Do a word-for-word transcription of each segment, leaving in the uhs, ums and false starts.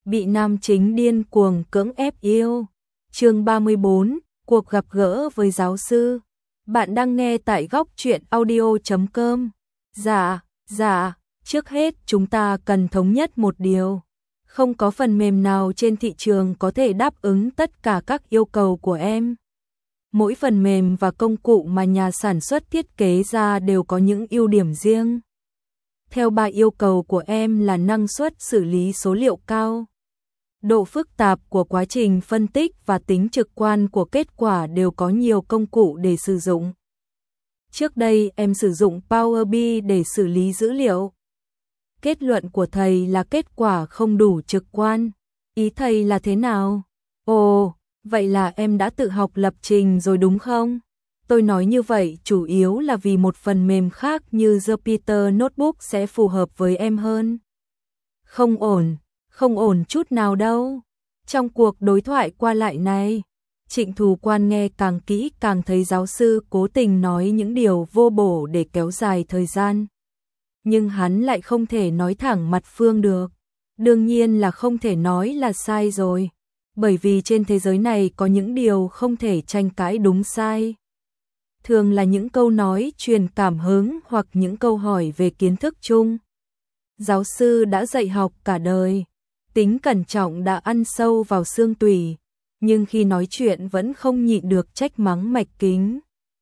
bị nam chính điên cuồng cưỡng ép yêu. Chương ba mươi bốn, cuộc gặp gỡ với giáo sư. Bạn đang nghe tại góc truyện audio chấm com. Dạ, dạ, trước hết chúng ta cần thống nhất một điều. Không có phần mềm nào trên thị trường có thể đáp ứng tất cả các yêu cầu của em. Mỗi phần mềm và công cụ mà nhà sản xuất thiết kế ra đều có những ưu điểm riêng. Theo ba yêu cầu của em là năng suất xử lý số liệu cao, độ phức tạp của quá trình phân tích và tính trực quan của kết quả đều có nhiều công cụ để sử dụng. Trước đây em sử dụng Power bi ai để xử lý dữ liệu. Kết luận của thầy là kết quả không đủ trực quan. Ý thầy là thế nào? Ồ, vậy là em đã tự học lập trình rồi đúng không? Tôi nói như vậy chủ yếu là vì một phần mềm khác như Jupyter Notebook sẽ phù hợp với em hơn. Không ổn, không ổn chút nào đâu. Trong cuộc đối thoại qua lại này, Trịnh Thù Quan nghe càng kỹ càng thấy giáo sư cố tình nói những điều vô bổ để kéo dài thời gian. Nhưng hắn lại không thể nói thẳng mặt Phương được. Đương nhiên là không thể nói là sai rồi. Bởi vì trên thế giới này có những điều không thể tranh cãi đúng sai. Thường là những câu nói truyền cảm hứng hoặc những câu hỏi về kiến thức chung. Giáo sư đã dạy học cả đời, tính cẩn trọng đã ăn sâu vào xương tủy, nhưng khi nói chuyện vẫn không nhịn được trách mắng Mạch Kính.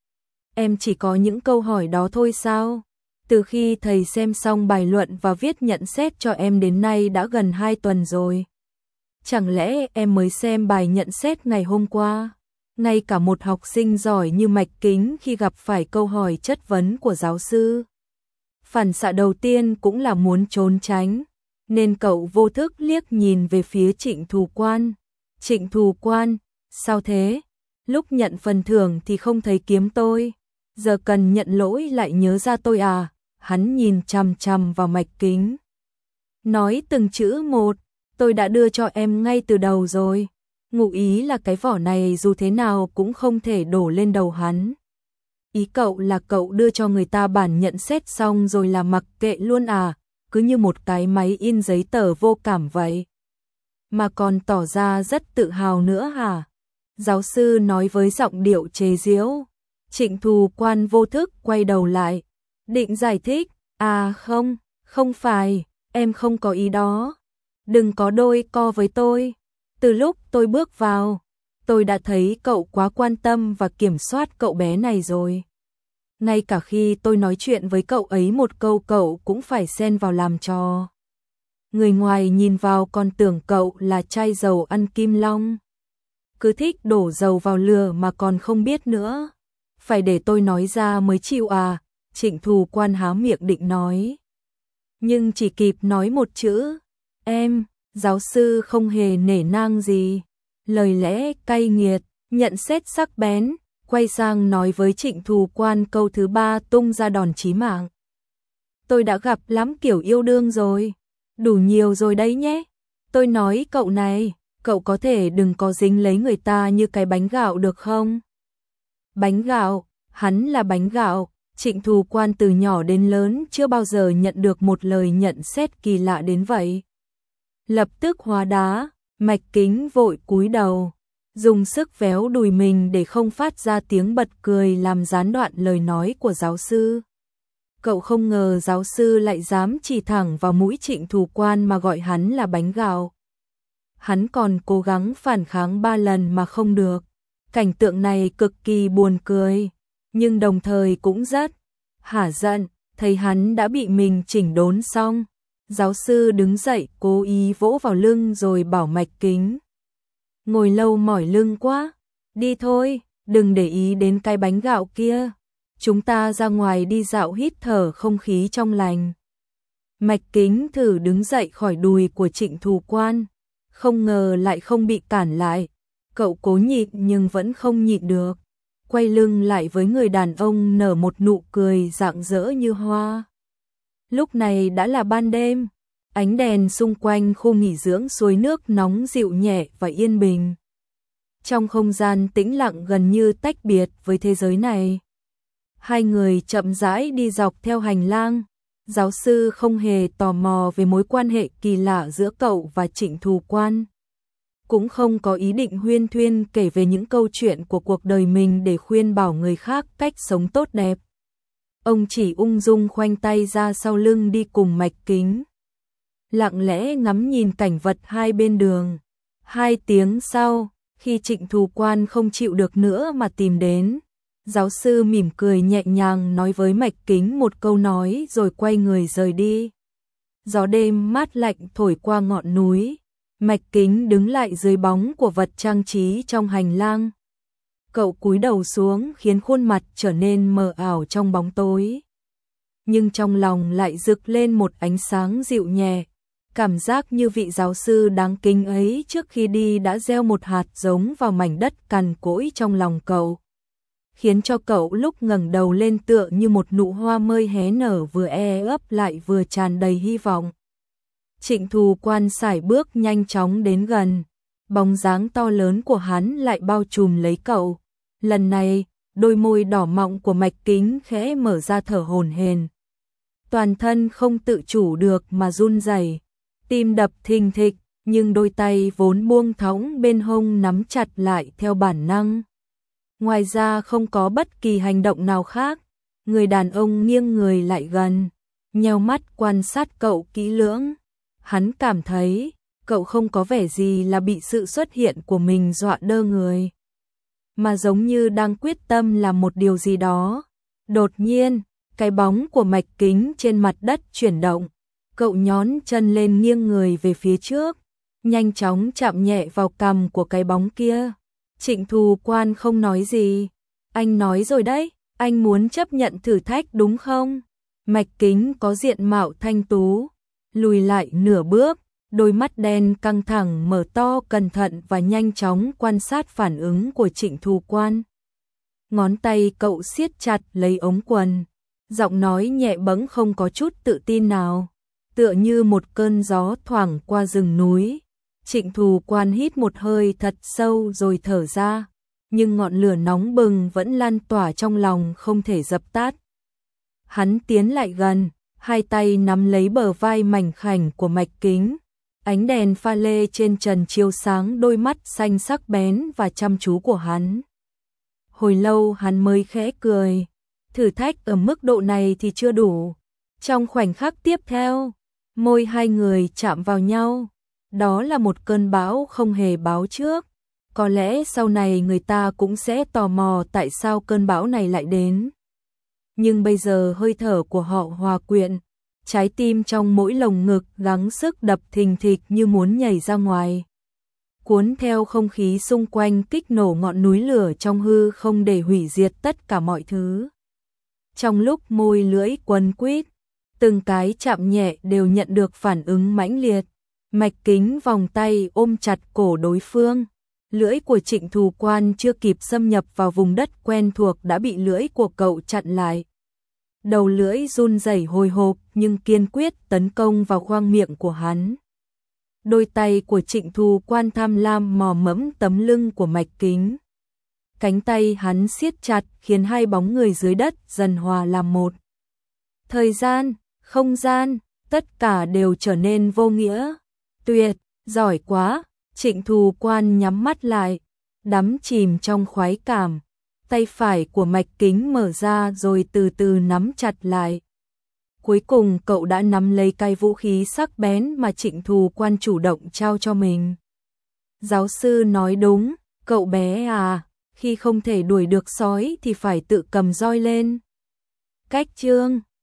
Em chỉ có những câu hỏi đó thôi sao? Từ khi thầy xem xong bài luận và viết nhận xét cho em đến nay đã gần hai tuần rồi. Chẳng lẽ em mới xem bài nhận xét ngày hôm qua? Ngay cả một học sinh giỏi như Mạch Kính khi gặp phải câu hỏi chất vấn của giáo sư, phản xạ đầu tiên cũng là muốn trốn tránh, nên cậu vô thức liếc nhìn về phía Trịnh Thù Quan. Trịnh Thù Quan, sao thế? Lúc nhận phần thưởng thì không thấy kiếm tôi, giờ cần nhận lỗi lại nhớ ra tôi à? Hắn nhìn chằm chằm vào Mạch Kính, nói từng chữ một, tôi đã đưa cho em ngay từ đầu rồi. Ngụ ý là cái vỏ này dù thế nào cũng không thể đổ lên đầu hắn. Ý cậu là cậu đưa cho người ta bản nhận xét xong rồi là mặc kệ luôn à, cứ như một cái máy in giấy tờ vô cảm vậy. Mà còn tỏ ra rất tự hào nữa hả? Giáo sư nói với giọng điệu chế giễu. Trịnh Thù Quan vô thức quay đầu lại, định giải thích, à không, không phải, em không có ý đó. Đừng có đôi co với tôi. Từ lúc tôi bước vào, tôi đã thấy cậu quá quan tâm và kiểm soát cậu bé này rồi. Ngay cả khi tôi nói chuyện với cậu ấy một câu cậu cũng phải xen vào làm trò. Người ngoài nhìn vào còn tưởng cậu là chai dầu ăn kim long. Cứ thích đổ dầu vào lửa mà còn không biết nữa. Phải để tôi nói ra mới chịu à? Trịnh Thù Quan há miệng định nói, nhưng chỉ kịp nói một chữ, em. Giáo sư không hề nể nang gì, lời lẽ cay nghiệt, nhận xét sắc bén, quay sang nói với Trịnh Thù Quan câu thứ ba tung ra đòn chí mạng. Tôi đã gặp lắm kiểu yêu đương rồi, đủ nhiều rồi đấy nhé. Tôi nói cậu này, cậu có thể đừng có dính lấy người ta như cái bánh gạo được không? Bánh gạo, hắn là bánh gạo. Trịnh Thù Quan từ nhỏ đến lớn chưa bao giờ nhận được một lời nhận xét kỳ lạ đến vậy. Lập tức hóa đá, Mạch Kính vội cúi đầu, dùng sức véo đùi mình để không phát ra tiếng bật cười làm gián đoạn lời nói của giáo sư. Cậu không ngờ giáo sư lại dám chỉ thẳng vào mũi Trịnh Thù Quan mà gọi hắn là bánh gạo. Hắn còn cố gắng phản kháng ba lần mà không được. Cảnh tượng này cực kỳ buồn cười, nhưng đồng thời cũng rất hả giận, thấy hắn đã bị mình chỉnh đốn xong. Giáo sư đứng dậy cố ý vỗ vào lưng rồi bảo Mạch Kính, ngồi lâu mỏi lưng quá, đi thôi, đừng để ý đến cái bánh gạo kia, chúng ta ra ngoài đi dạo hít thở không khí trong lành. Mạch Kính thử đứng dậy khỏi đùi của Trịnh Thù Quan, không ngờ lại không bị cản lại, cậu cố nhịn nhưng vẫn không nhịn được, quay lưng lại với người đàn ông nở một nụ cười rạng rỡ như hoa. Lúc này đã là ban đêm, ánh đèn xung quanh khu nghỉ dưỡng suối nước nóng dịu nhẹ và yên bình. Trong không gian tĩnh lặng gần như tách biệt với thế giới này, hai người chậm rãi đi dọc theo hành lang, Giáo sư không hề tò mò về mối quan hệ kỳ lạ giữa cậu và Trịnh Thù Quan. Cũng không có ý định huyên thuyên kể về những câu chuyện của cuộc đời mình để khuyên bảo người khác cách sống tốt đẹp. Ông chỉ ung dung khoanh tay ra sau lưng đi cùng Mạch Kính. Lặng lẽ ngắm nhìn cảnh vật hai bên đường. Hai tiếng sau, khi Trịnh Thù Quan không chịu được nữa mà tìm đến, giáo sư mỉm cười nhẹ nhàng nói với Mạch Kính một câu nói rồi quay người rời đi. Gió đêm mát lạnh thổi qua ngọn núi, Mạch Kính đứng lại dưới bóng của vật trang trí trong hành lang. Cậu cúi đầu xuống khiến khuôn mặt trở nên mờ ảo trong bóng tối. Nhưng trong lòng lại rực lên một ánh sáng dịu nhẹ. Cảm giác như vị giáo sư đáng kính ấy trước khi đi đã gieo một hạt giống vào mảnh đất cằn cỗi trong lòng cậu, khiến cho cậu lúc ngẩng đầu lên tựa như một nụ hoa mới hé nở, vừa e ấp lại vừa tràn đầy hy vọng. Trịnh Thù Quan sải bước nhanh chóng đến gần, bóng dáng to lớn của hắn lại bao trùm lấy cậu. Lần này, đôi môi đỏ mọng của Mạch Kính khẽ mở ra thở hổn hển. Toàn thân không tự chủ được mà run rẩy, tim đập thình thịch, nhưng đôi tay vốn buông thõng bên hông nắm chặt lại theo bản năng. Ngoài ra không có bất kỳ hành động nào khác. Người đàn ông nghiêng người lại gần, nheo mắt quan sát cậu kỹ lưỡng. Hắn cảm thấy cậu không có vẻ gì là bị sự xuất hiện của mình dọa đơ người, mà giống như đang quyết tâm làm một điều gì đó. Đột nhiên, cái bóng của Mạch Kính trên mặt đất chuyển động. Cậu nhón chân lên nghiêng người về phía trước, nhanh chóng chạm nhẹ vào cằm của cái bóng kia. Trịnh Thù Quan không nói gì. Anh nói rồi đấy, anh muốn chấp nhận thử thách đúng không? Mạch Kính có diện mạo thanh tú, lùi lại nửa bước, đôi mắt đen căng thẳng mở to, cẩn thận và nhanh chóng quan sát phản ứng của Trịnh Thù Quan. Ngón tay cậu siết chặt lấy ống quần, giọng nói nhẹ bẫng không có chút tự tin nào, tựa như một cơn gió thoảng qua rừng núi. Trịnh Thù Quan hít một hơi thật sâu rồi thở ra, nhưng ngọn lửa nóng bừng vẫn lan tỏa trong lòng không thể dập tắt. Hắn tiến lại gần, hai tay nắm lấy bờ vai mảnh khảnh của Mạch Kính. Ánh đèn pha lê trên trần chiếu sáng đôi mắt xanh sắc bén và chăm chú của hắn. Hồi lâu hắn mới khẽ cười. Thử thách ở mức độ này thì chưa đủ. Trong khoảnh khắc tiếp theo, môi hai người chạm vào nhau. Đó là một cơn bão không hề báo trước. Có lẽ sau này người ta cũng sẽ tò mò tại sao cơn bão này lại đến. Nhưng bây giờ hơi thở của họ hòa quyện, trái tim trong mỗi lồng ngực gắng sức đập thình thịch như muốn nhảy ra ngoài. Cuốn theo không khí xung quanh kích nổ ngọn núi lửa trong hư không để hủy diệt tất cả mọi thứ. Trong lúc môi lưỡi quấn quýt, từng cái chạm nhẹ đều nhận được phản ứng mãnh liệt. Mạch Kính vòng tay ôm chặt cổ đối phương. Lưỡi của Trịnh Thù Quan chưa kịp xâm nhập vào vùng đất quen thuộc đã bị lưỡi của cậu chặn lại. Đầu lưỡi run rẩy hồi hộp nhưng kiên quyết tấn công vào khoang miệng của hắn. Đôi tay của Trịnh Thù Quan tham lam mò mẫm tấm lưng của Mạch Kính. Cánh tay hắn siết chặt khiến hai bóng người dưới đất dần hòa làm một. Thời gian, không gian, tất cả đều trở nên vô nghĩa. Tuyệt, giỏi quá. Trịnh Thù Quan nhắm mắt lại, đắm chìm trong khoái cảm. Tay phải của Mạch Kính mở ra rồi từ từ nắm chặt lại. Cuối cùng cậu đã nắm lấy cái vũ khí sắc bén mà Trịnh Thù Quan chủ động trao cho mình. Giáo sư nói đúng, cậu bé à, khi không thể đuổi được sói thì phải tự cầm roi lên. Cách chương